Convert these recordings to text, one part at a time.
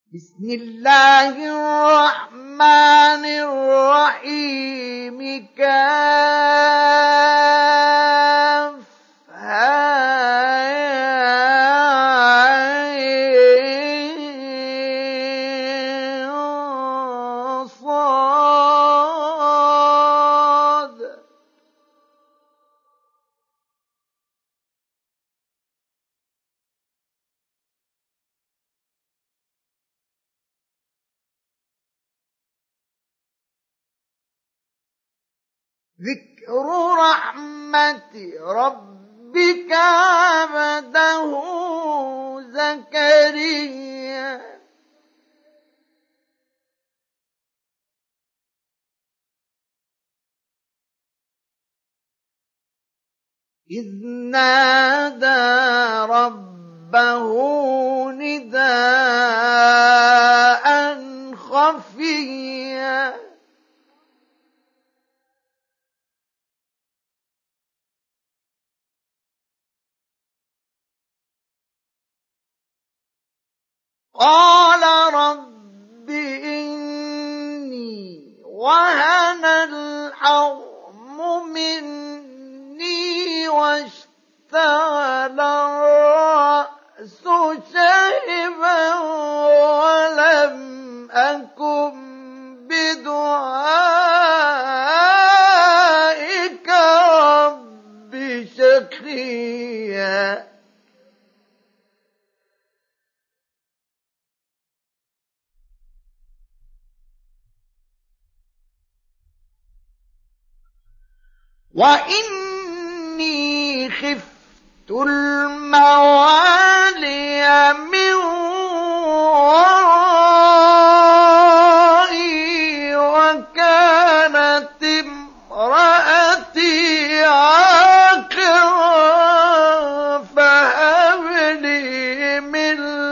بسم الله الرحمن الرحيم صاد. ذكر رحمة ربك عبده زكريا إذ نادى ربه نداء خفيا قال رب إني وهن العظم مني واشتعل الرأس شيبا ولم أكن بدعائك رب شقيا. وإني خفت الموالي من ورائي وكانت امرأتي عاقرا فهب لي من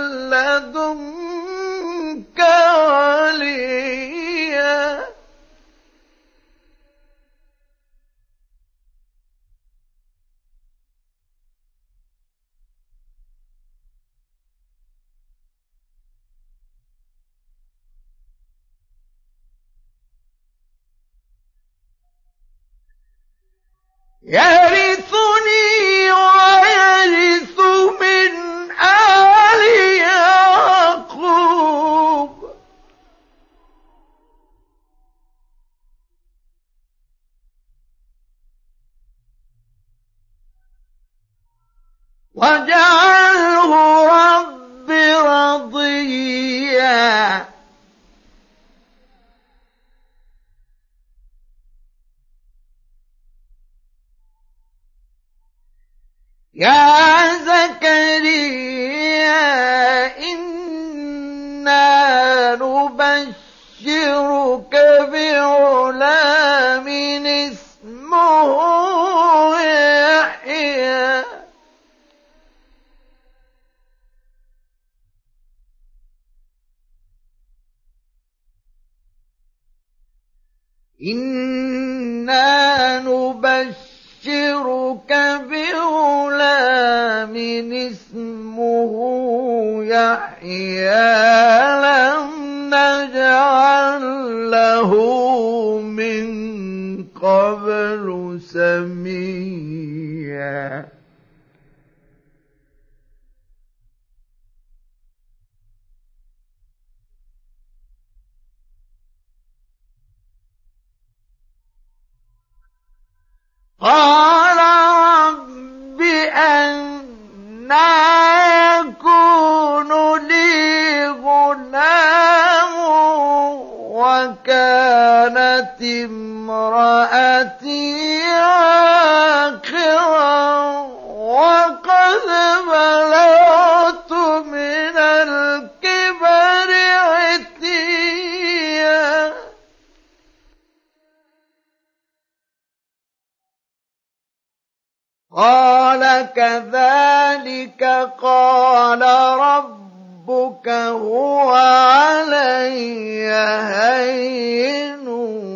لدنك وليا. يرثني ويرث من آل يعقوب واجعله رب رضيا. يا زكريا إنا نبشرك بغلام اسمه يحيى إنا نبشرك بغلام اسمه يحيى لم نجعل له من قبل سميا. قال رب أنى يكون لي غلام وكانت امرأتي عاقرا وقد بلغت من الكبر عتيا. قال كذلك قال ربك هو علي هين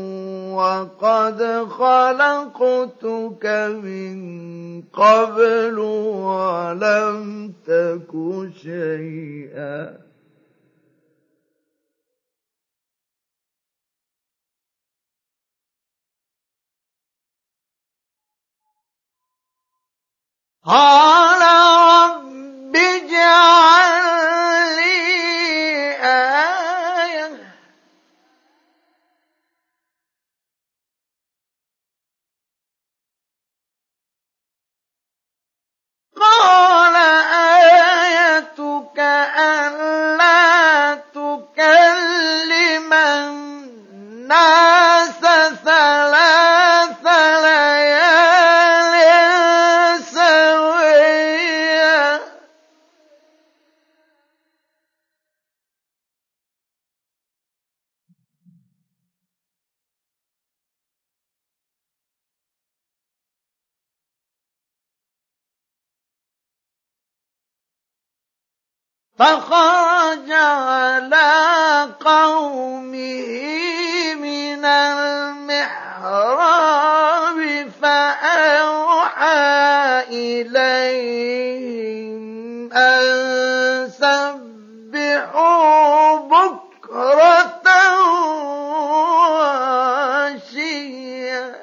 وقد خلقتك من قبل ولم تك شيئا. قال رب اجعل لي آية قال آيتك ألا تكلم الناس 3 ليال سويا فخرج على قومه من المحراب فأوحى إليهم أن سبحوا بكرة وعشيا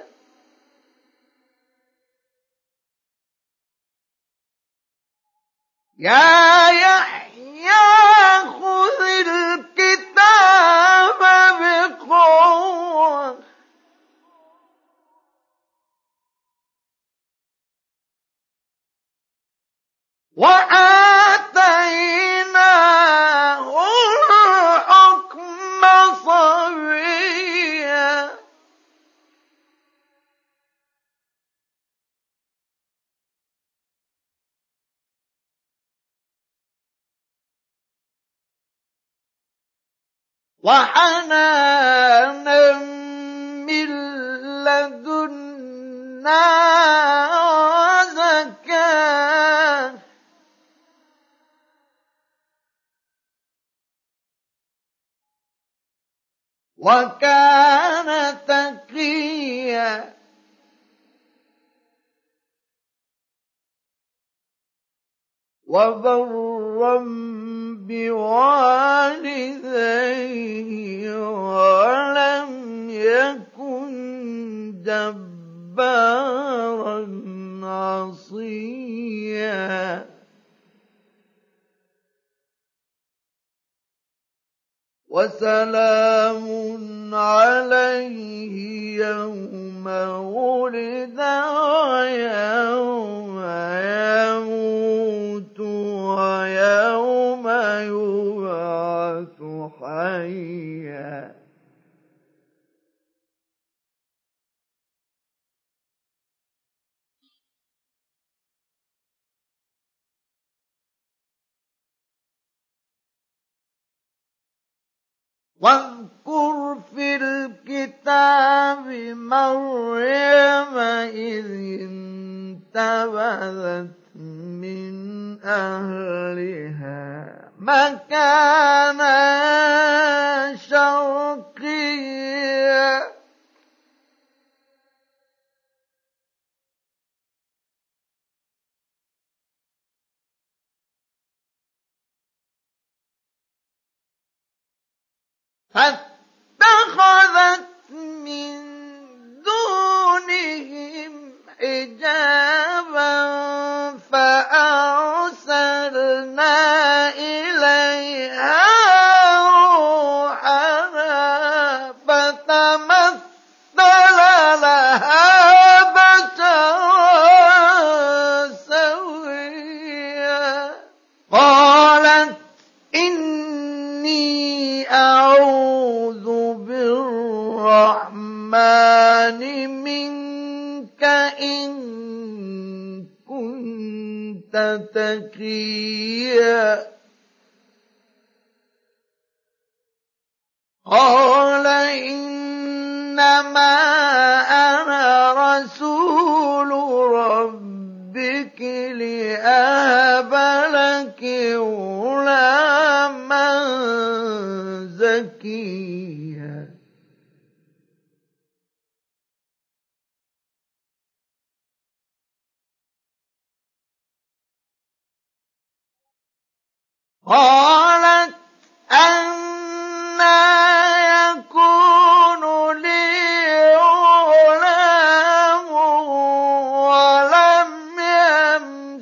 يا يحيى خذ الكتاب بقوة وآتيناه الحكم صبيا وحنانا من لدنا وزكاة وكان تقيا وبرا بوالديه ولم يكن جبارا عصيا وسلام عليه يوم ولد ويوم يموت ويوم يبعث حيا واذكر في الكتاب مريم إذ انتبذت من أهلها مكانا شرقيا فاتخذت من دونهم حجابا فأرسلنا إليها روحنا فتمثل لها بشرا سويا قالت إني أعوذ بالرحمن منك إن كنت تقيا قال إنما أنا رسول ربك لأهب لك غلاما زكيا قالت أنى يكون لي غلام ولم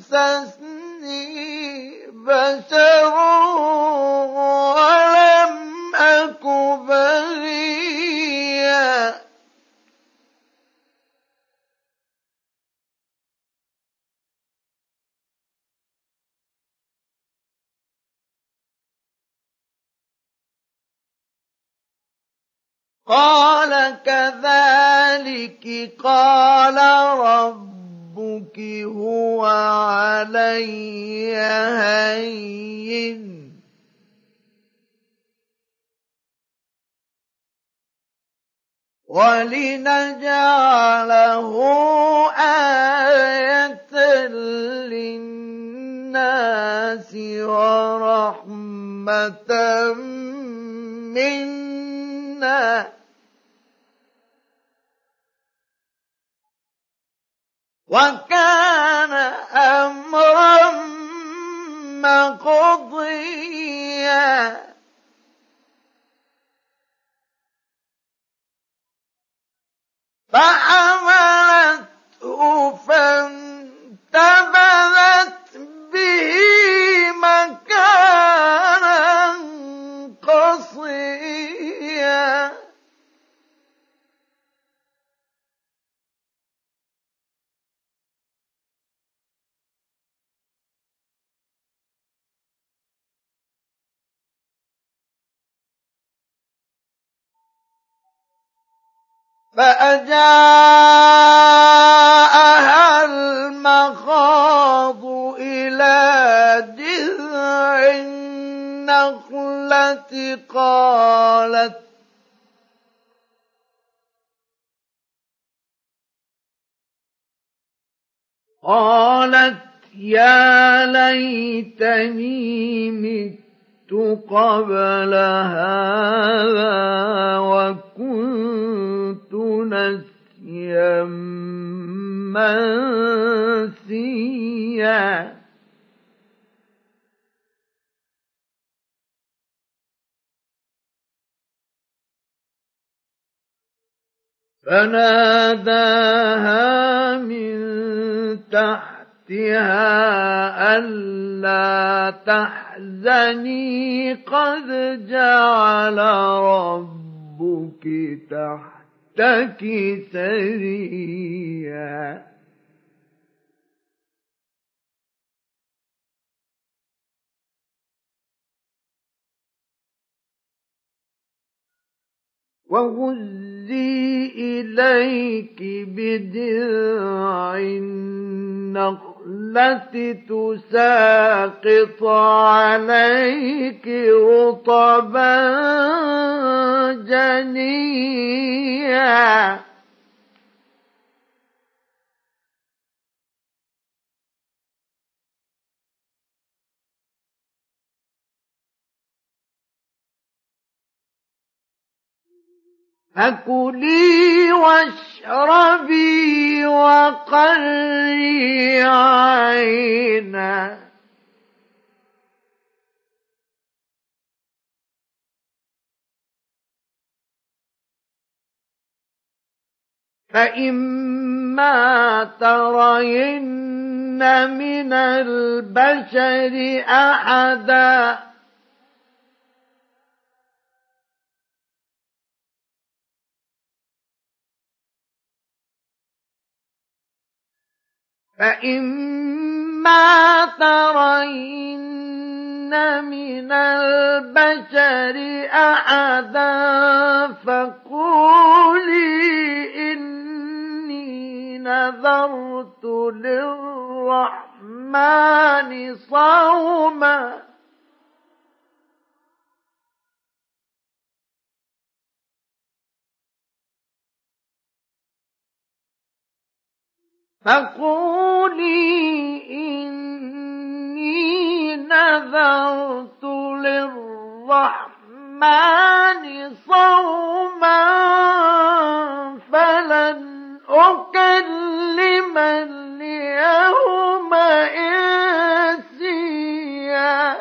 بشر ولم أك بغيا. قال كذلك قال ربك هو علي هين ولنجعله آية للناس ورحمة منا وكان أمرا مقضيا. فحملته فانتبذت به مكانا قصيا. فأجاءها المخاض إلى جذع النخلة قالت يا ليتني مت قبل هذا وكنت نسيا منسيا. فناداها من تحتها ألا تحزني قد جعل ربك تحتك سريا. وهزي إليك بجذع النخلة تساقط عليك رطبا جنيا. فكلي واشربي وقري عينا فإما ترين من البشر أحدا فقولي إني نذرت للرحمن صوما فلن أكلم اليوم إنسيا.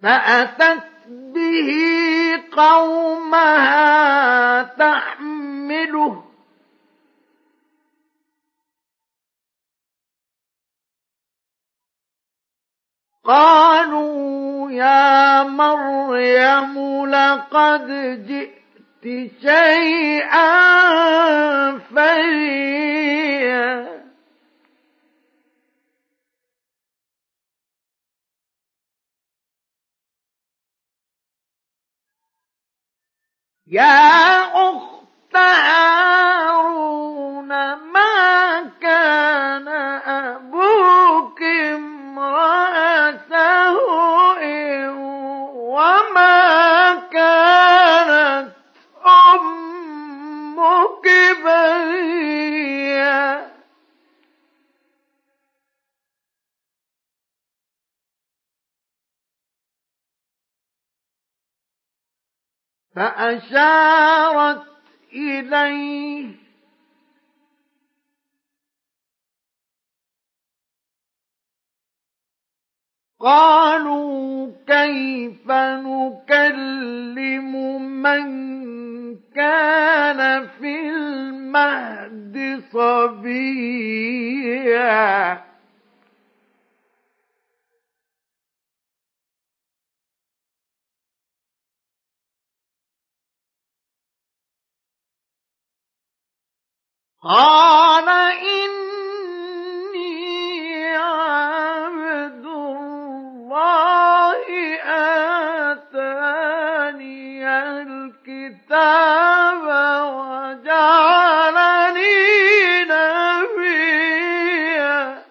فأتت به قومها تحمله قالوا يا مريم لقد جئت شيئا فريا يا أخت هارون ما كان أبوك امرأ سوء وما كانت أمك بغيا فأشارت إليه قالوا كيف نكلم من كان في المهد صبيا قال إني عبد الله آتاني الكتاب وجعلني نبيا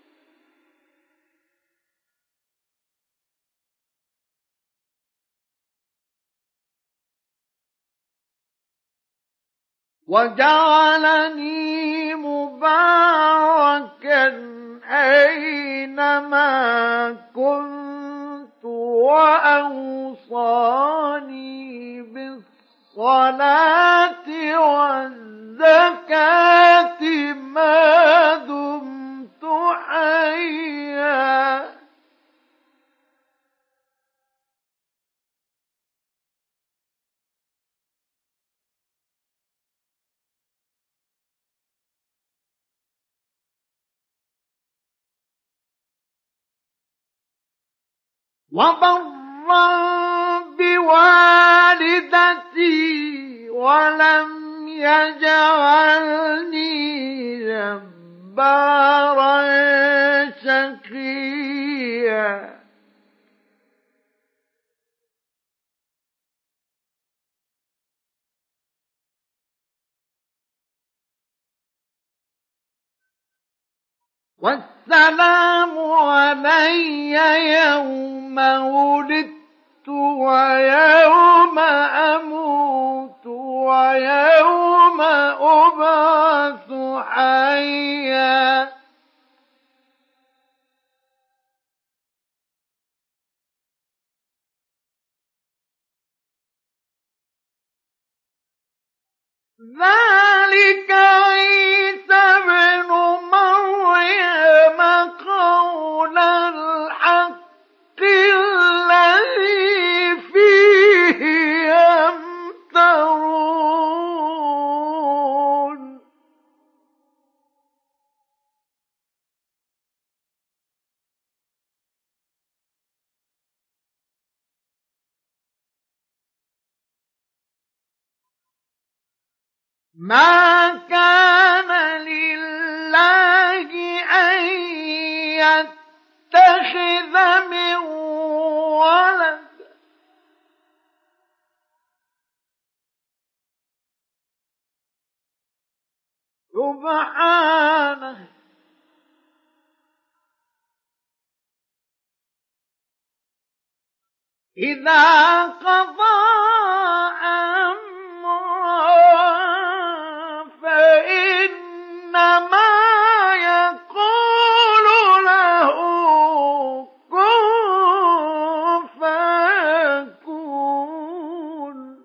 وجعلني مباركا أينما كنت وأوصاني بالصلاة والزكاة ما دمت حيا وبرا بوالدتي ولم يجعلني جبارا شقيا والسلام علي يوم ولدت ويوم أموت ويوم أبعث حيا ذلك عيسى ابن مريم قول الحق الذي فيه يمترون ما كان لله أن يتخذ من ولد سبحانه إذا قضى فإنما يقول له كن فيكون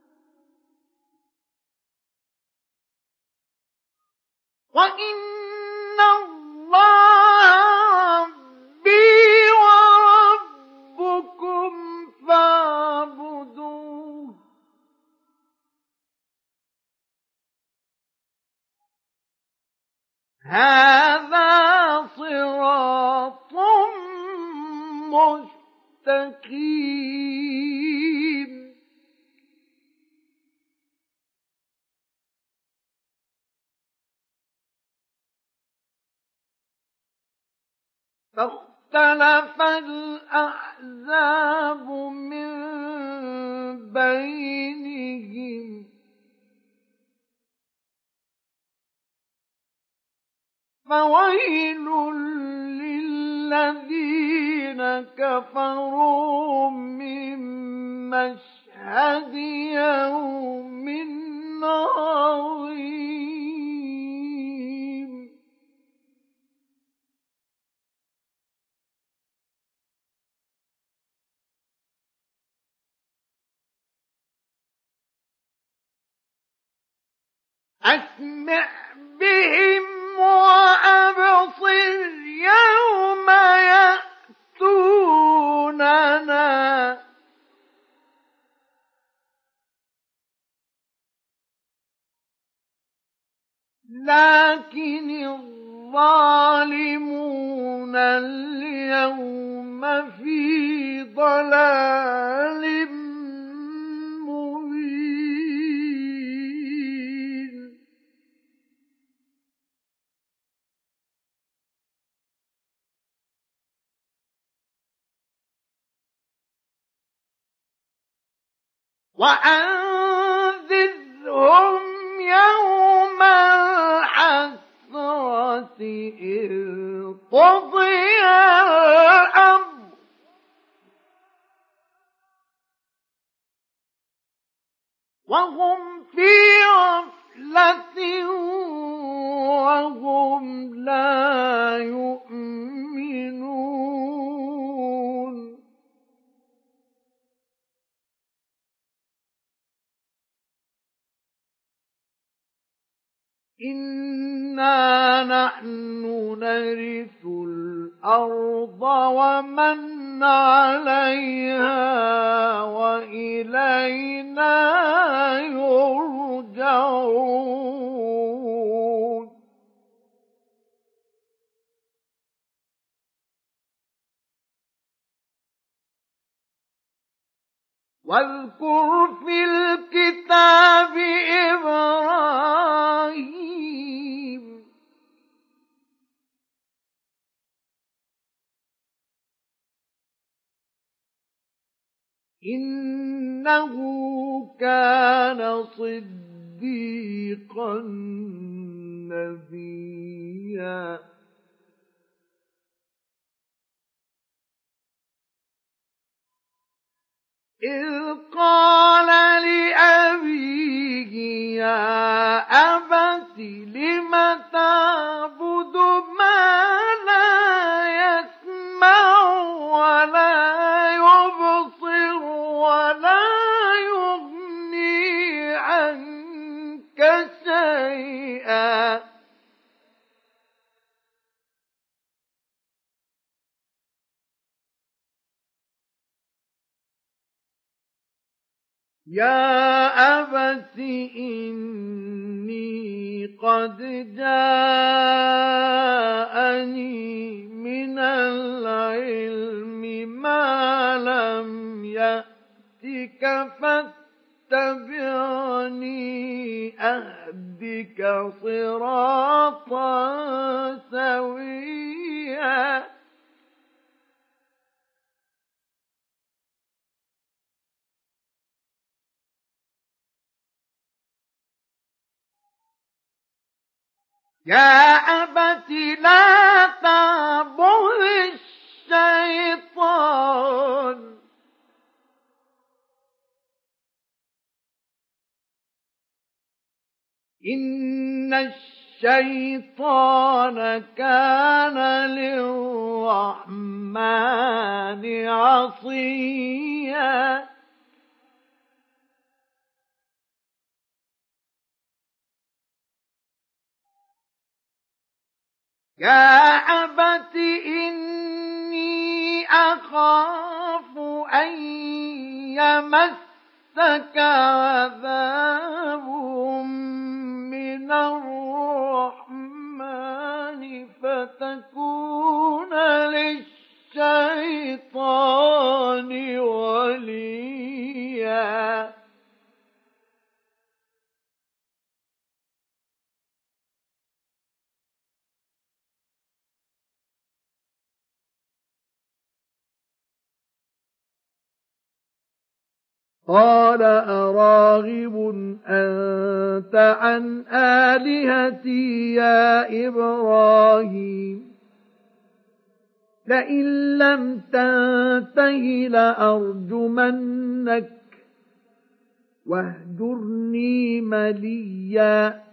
وإن الله ربي وربكم هذا صراط مستقيم. فاختلف الأحزاب من بينهم فويل للذين كفروا من مشهد يوم عظيم. أسمع بهم وأبصر يوم يأتوننا لكن الظالمون اليوم في ضلال مبين. وأنذرهم يوم الحسرة إذ قضي الأمر وهم في غفلة وهم لا يؤمنون. إنا نحن نرث الأرض ومن عليها وإلينا يرجعون. واذكر في الكتاب إبراهيم إنه كان صديقا نبيا. إذ قال لأبيه يا أبت لم تعبد ما لا يسمع ولا يبصر ولا يغني عنك شيئا. يا أبت إني قد جاءني من العلم ما لم يأتك فاتبعني أهدك صراطا سويا. يا أبت لا تعبد الشيطان إن الشيطان كان للرحمن عصيا. يا أبت إني أخاف أن يمسك عذاب من الرحمن قال أراغب أنت عن آلهتي يا إبراهيم لئن لم تنته لأرجمنك واهجرني مليا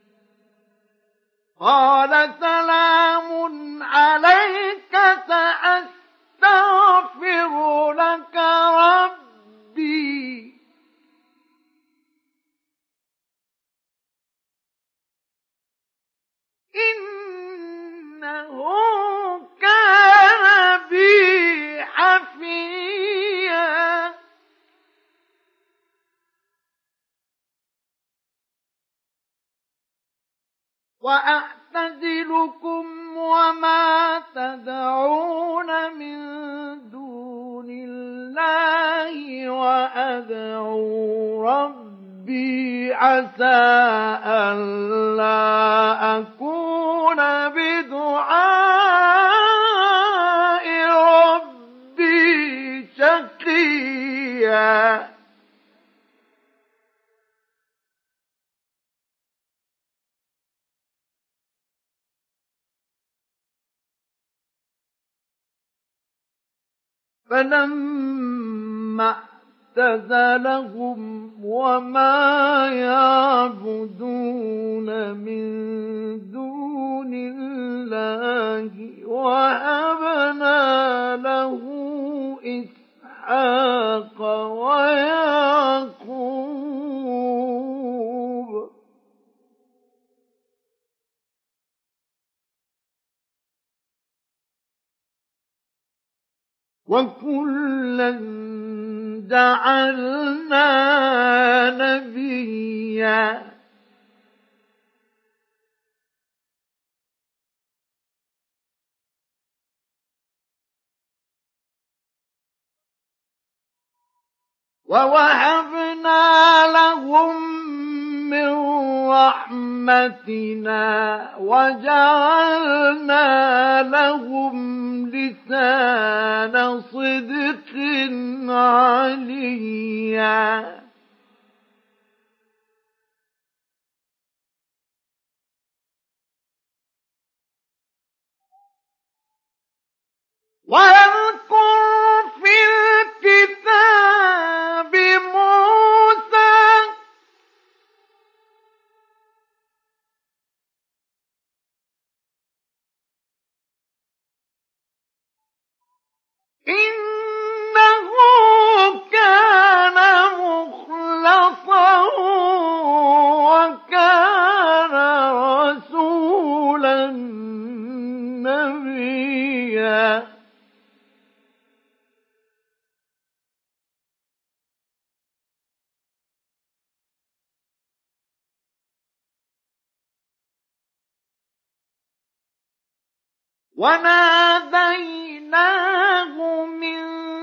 قال سلام عليك سأستغفر لك ربي إنه كان بي حفيا وأعتزلكم وما تدعون من دون الله وأدعو ربي عسى ألا أكون بدعاء ربي شقيا فلما اعتزلهم وما يعبدون من دون الله وهبنا له إسحاق ويعقوب وكلا جعلنا نبيا ووهبنا لهم من رحمتنا وجعلنا لهم لسان صدق عليا واذكر في الكتاب موسى إنه كان مخلصا وكان رسولا نبيا وناديناه من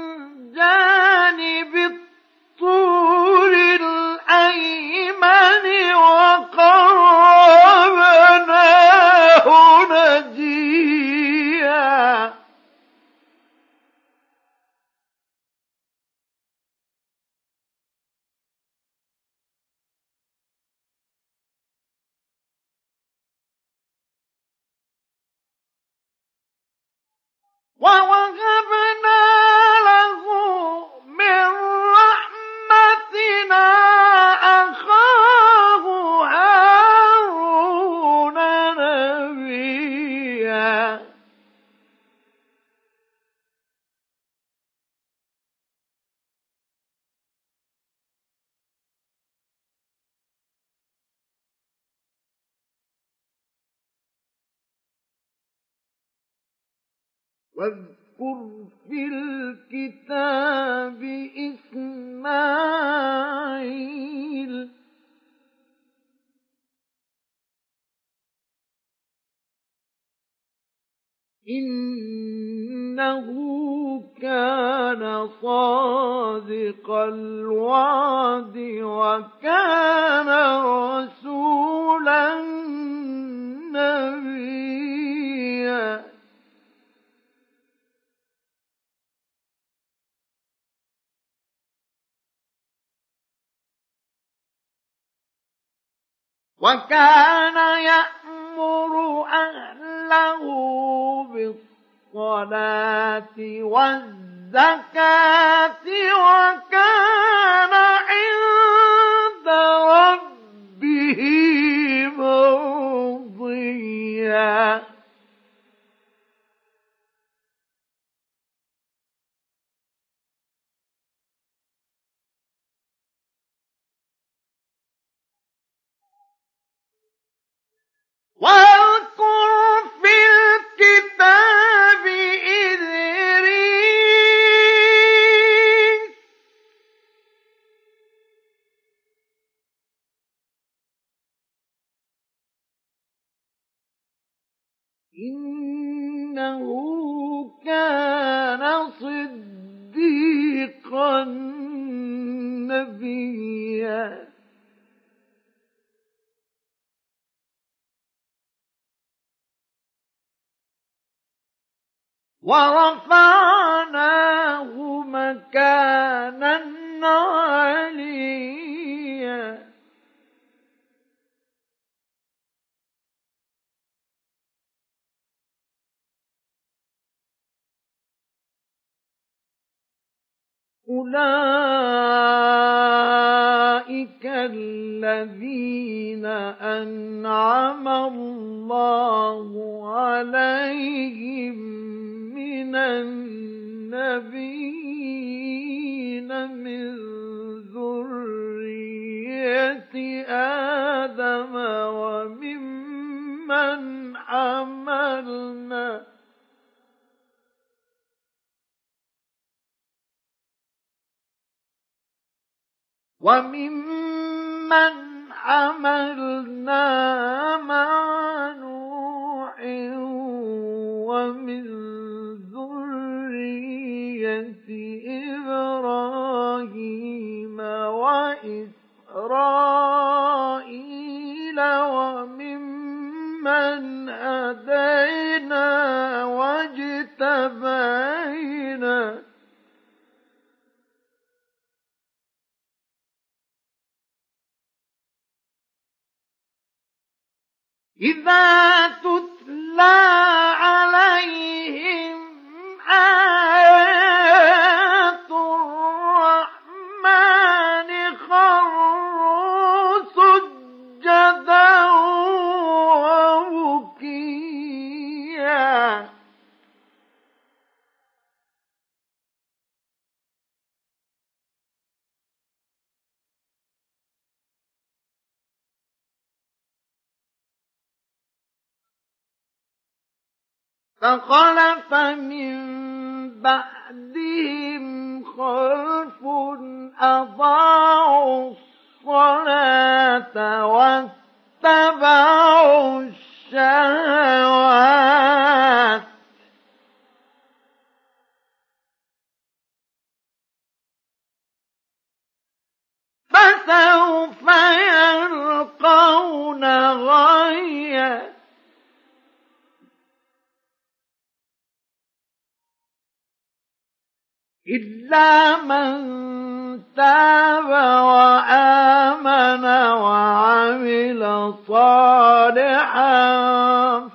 جانب الطور الأيمن وقربناه نجيا ووهبنا له من رحمتنا أخاه هارون نبيا واذكر في الكتاب إسماعيل إنه كان صادق الوعد وكان رسولا نبيا وكان يأمر أهله بالصلاة والزكاة وكان عند ربه مرضيا. واذكر في الكتاب إدريس إنه كان صديقا نبيا. ورفعناه مكانا عليا. أولئك الذين أنعم الله عليهم من النبيين من ذرية آدم وممن حملنا مع نوح ومن ذرية إبراهيم وإسرائيل وممن هدينا واجتبينا. إذا تتلى عليهم آيات الرحمن خروا سجدا وبكيا. فخلف من بعدهم خلف أضاعوا الصلاة واتبعوا الشهوات فسوف يلقون غيا. إلا من تاب وآمن وعمل صالحا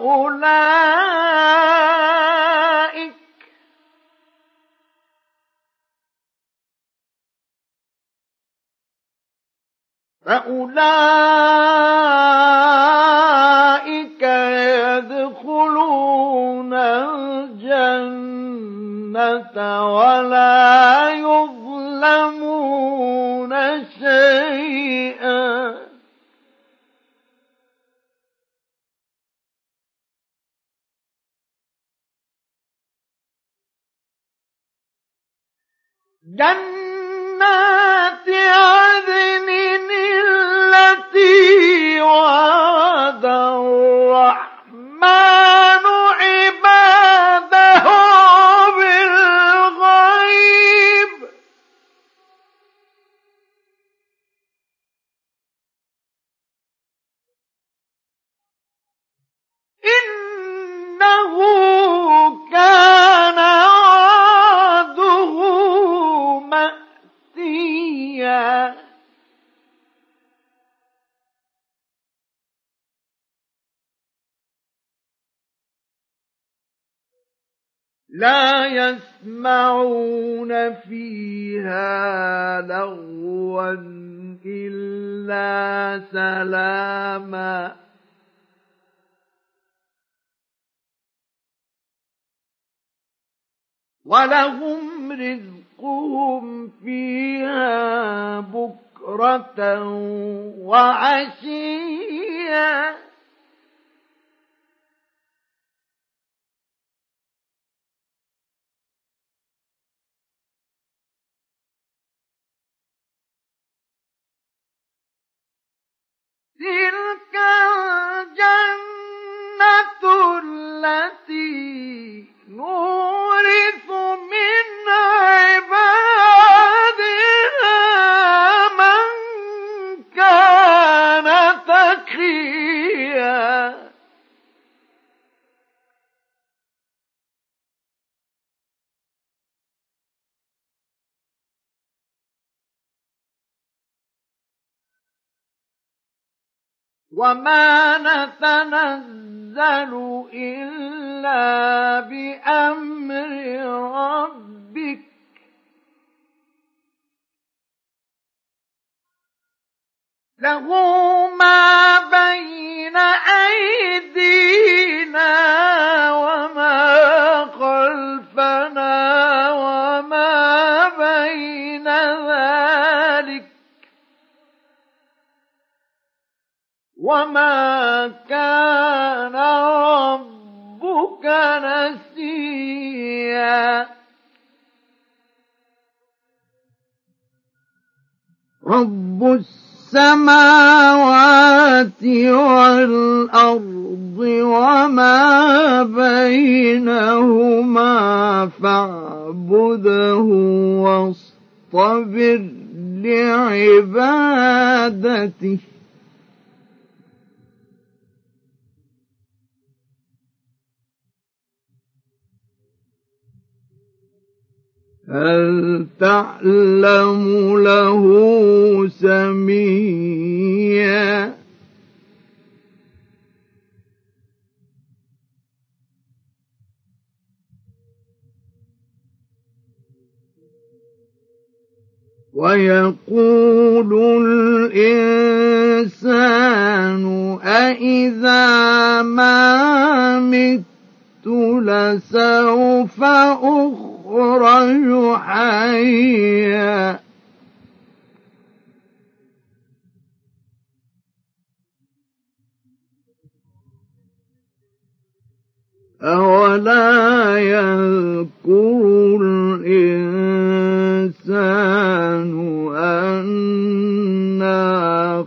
فأولئك يدخلون الجنة ولا يظلمون شيئا. جنات عدن التي وعد الرحمن عباده بالغيب إنه كان وعده مأتيا. لا يسمعون فيها لغوا إلا سلاما ولهم رزقهم فيها بكرة وعشيا تلك الجنة التي نورث من عبادنا من كان تقيا وما نتنزل إلا بأمر ربك له ما بين أيدينا وما خلفنا وما بين ذلك وما كان ربك نسيا رب السماوات والأرض وما بينهما فاعبده واصطبر لعبادته هل تعلم له سميا ويقول الإنسان أإذا ما مت لسوف أخرج حيا أولا يذكر الإنسان أنا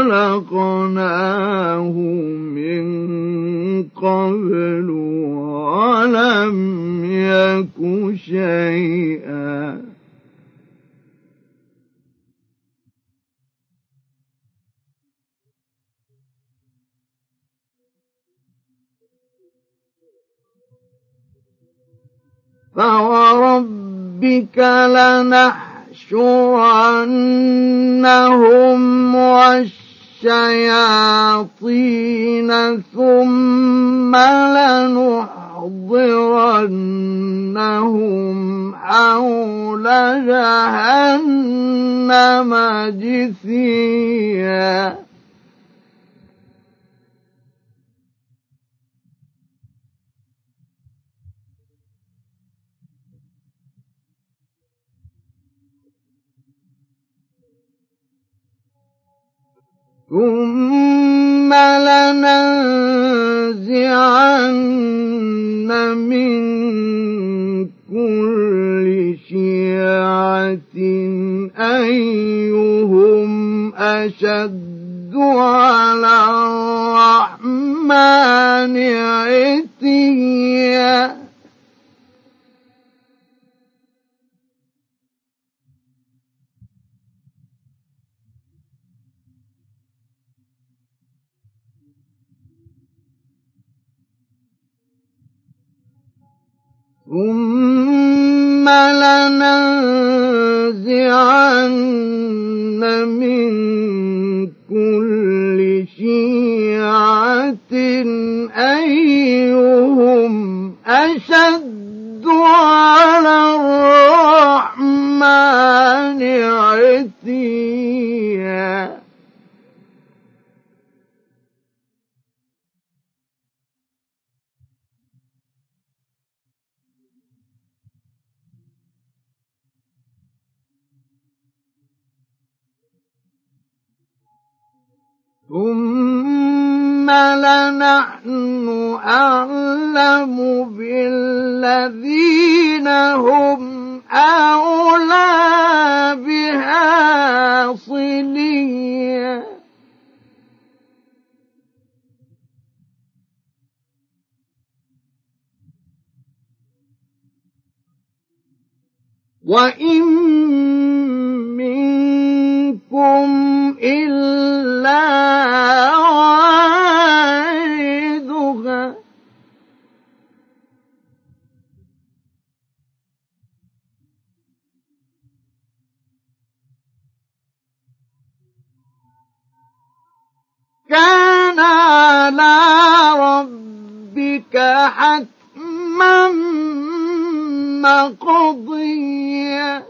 خلقناه من قبل ولم يك شيئا فوربك لنحشرنهم والشياطين ثم لنحضرنهم حول جهنم جثيا ثم لننزعن من كل شيعة أيهم أشد على الرحمن عتيا ثم لننزعن من كل شيعة أيهم أشد عتيا ثم لنحن أعلم بالذين هم أولى بها صليا وإن منكم إلا واردها كان على ربك حتما مقضيا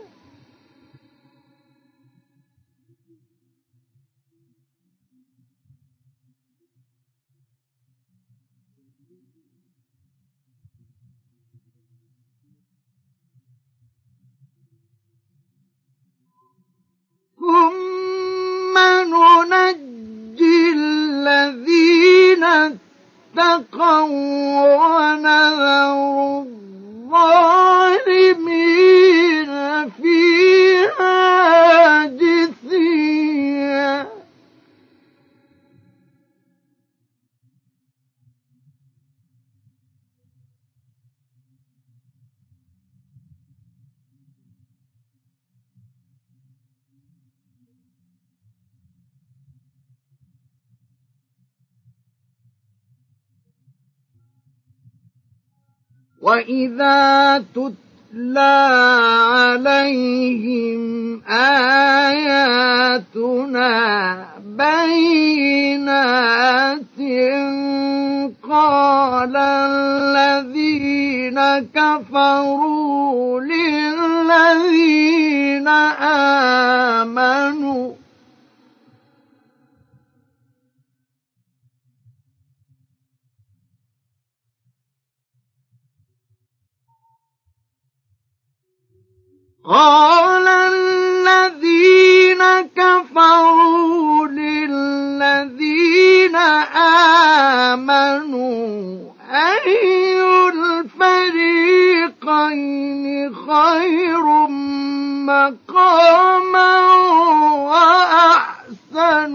ثم ننجي الذين اتقوا ونذر الظالمين فيها جثيا وإذا تتلى عليهم آياتنا بينات قال الذين كفروا للذين آمنوا قال الذين كفروا للذين آمنوا أي الفريقين خير مقاما وأحسن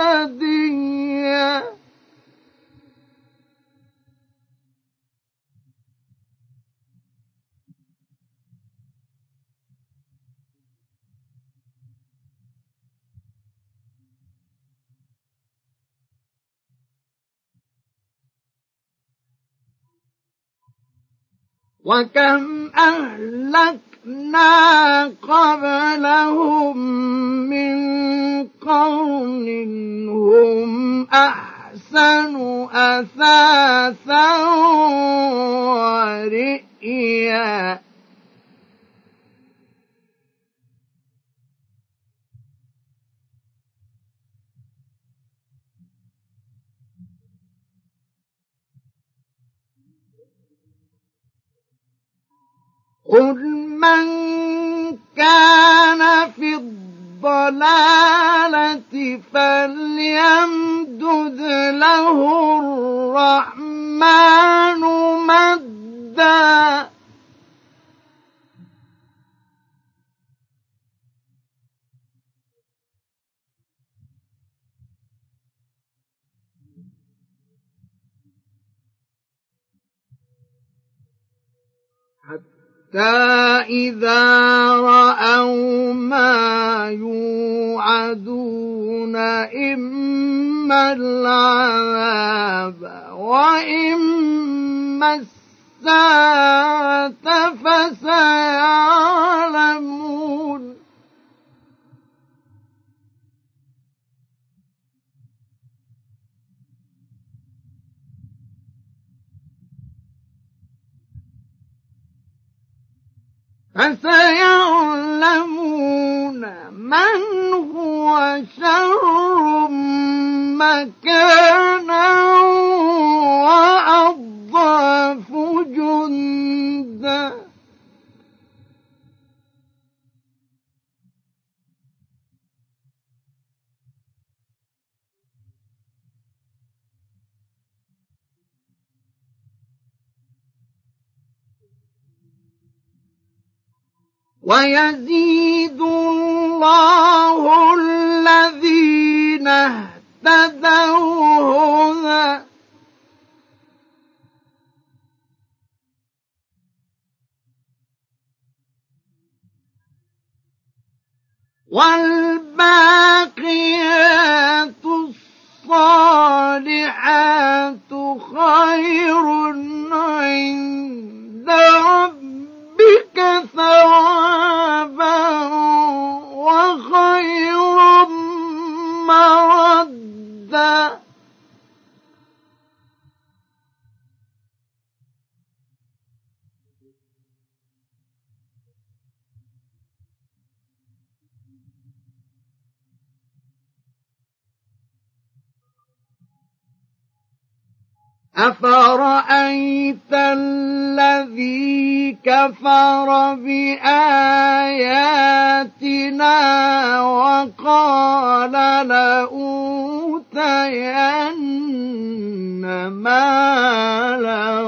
نديا وكم أهلكنا قبلهم من قرن هم أحسن أثاثا ورئيا قل من كان في الضلالة فليمدد له الرحمن مدا إذا رأوا ما يوعدون إما العذاب وإما الساعة فسيعلمون فسيعلمون شر مكانا وأضعف جندا ويزيد الله الذين اهتدوا هدى والباقيات الصالحات خير عند ربك ثوابا وخير مردا أفرأيت الذي كفر بآياتنا وقال لأوتين مالا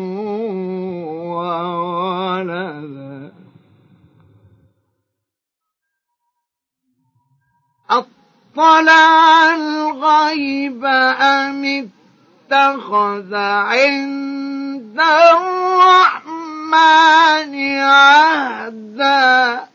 وولدا أطلع الغيب أم اتخذ عند الرحمن عهدا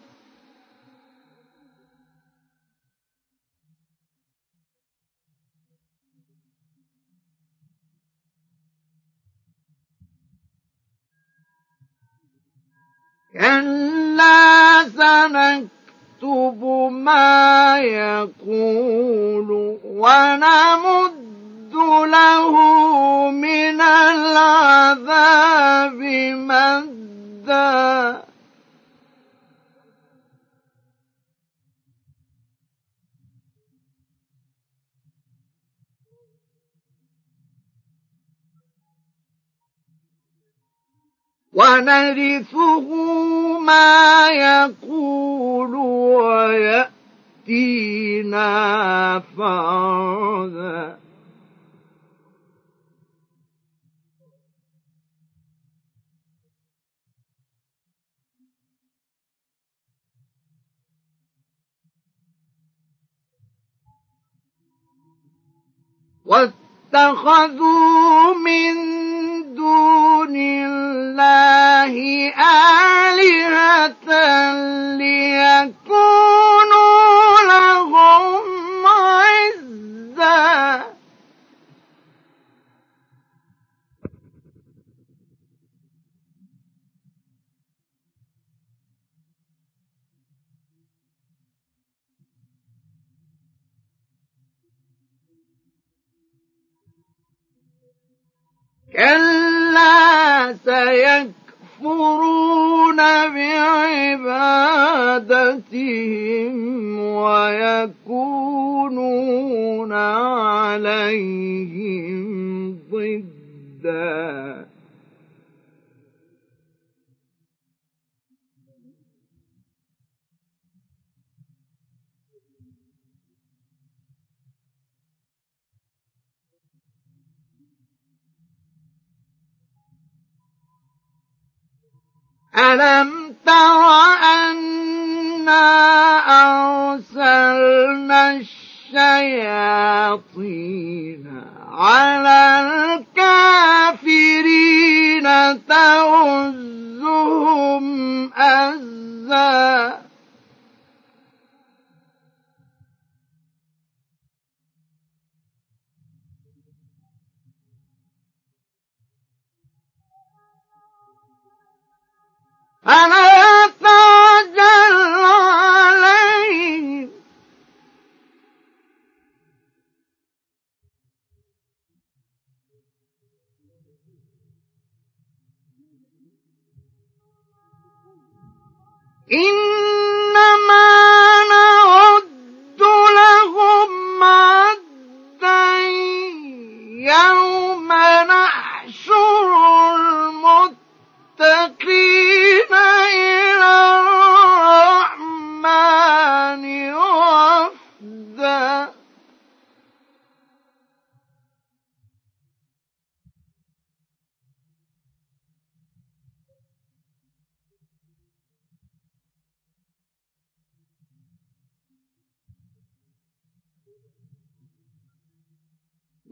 كلا سنكتب ما يقول ونمد له من العذاب مدا ونرثه ما يقول ويأتينا فردا واتخذوا من دون الله آلهة ليكونوا لهم عزا كلا سيكفرون بعبادتهم ويكونون عليهم ضدا ألم تر أنا أرسلنا الشياطين على الكافرين تؤزهم أزا فلا تعجل عليهم إنما نعد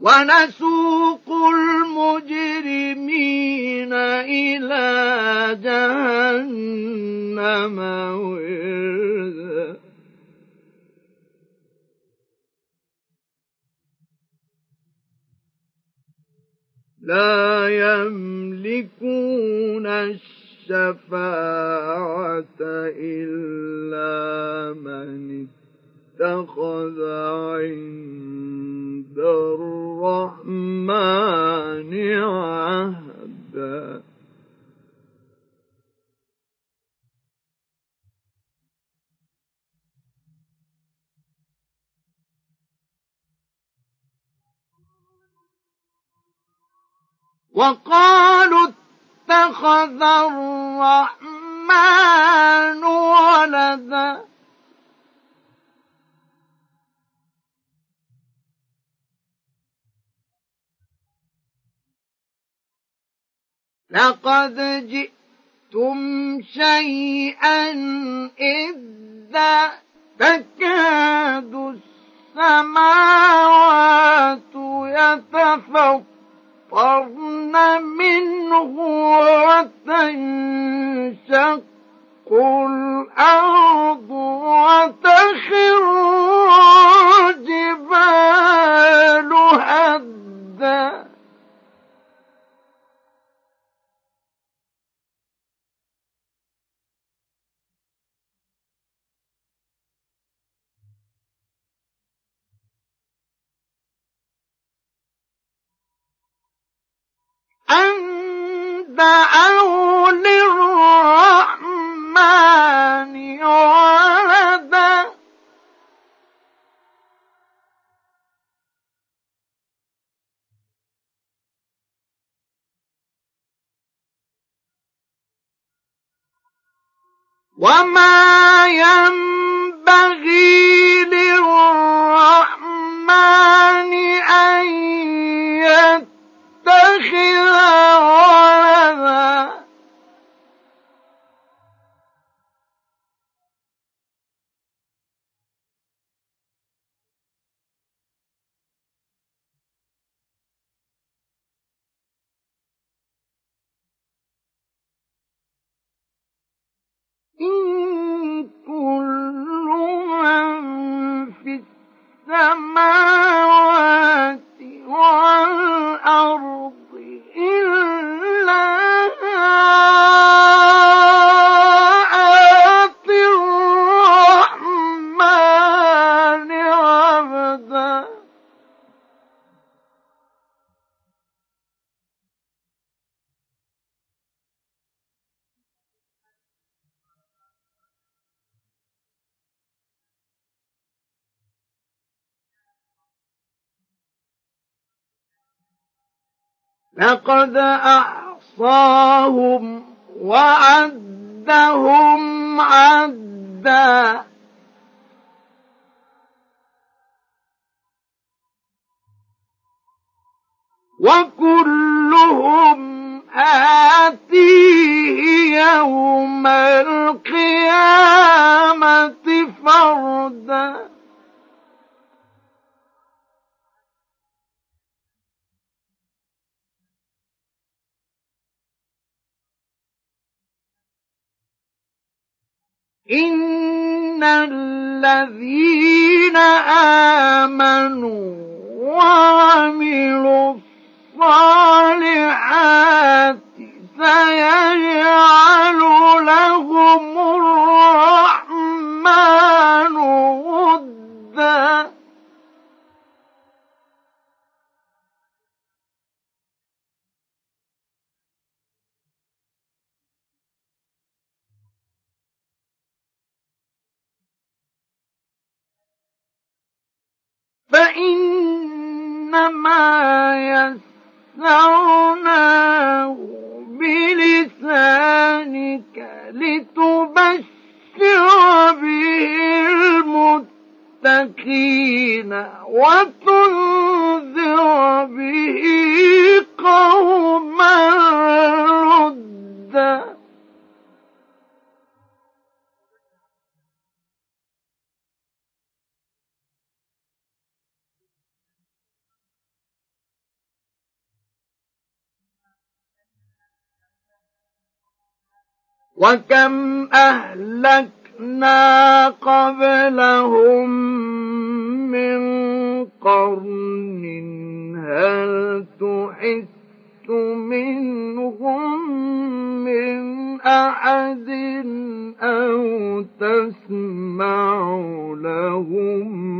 ونسوق المجرمين إلى جهنم وردا لا يملكون الشفاعة إلا من اتخذ عند الرحمن عهدا وقالوا اتخذ الرحمن ولدا لقد جئتم شيئا إدا تكاد السماوات يتفطرن منه وتنشق الأرض وتخر الجبال هدا أن دعوا للرحمن ولدا وما ينبغي للرحمن أن يتخذ ولدا إن كل من في السماوات والأرض إلا آتي الرحمن عبدا لقد أحصاهم وعدهم عدا وكلهم آتيه يوم القيامة فردا إن الذين آمنوا وعملوا الصالحات سيجعل لهم الرحمن ودا فإنما يسرناه بلسانك لتبشر به المتقين وتنذر به قوما لدا وكم أهلكنا قبلهم من قرن هل تحس منهم من أحد أو تسمع لهم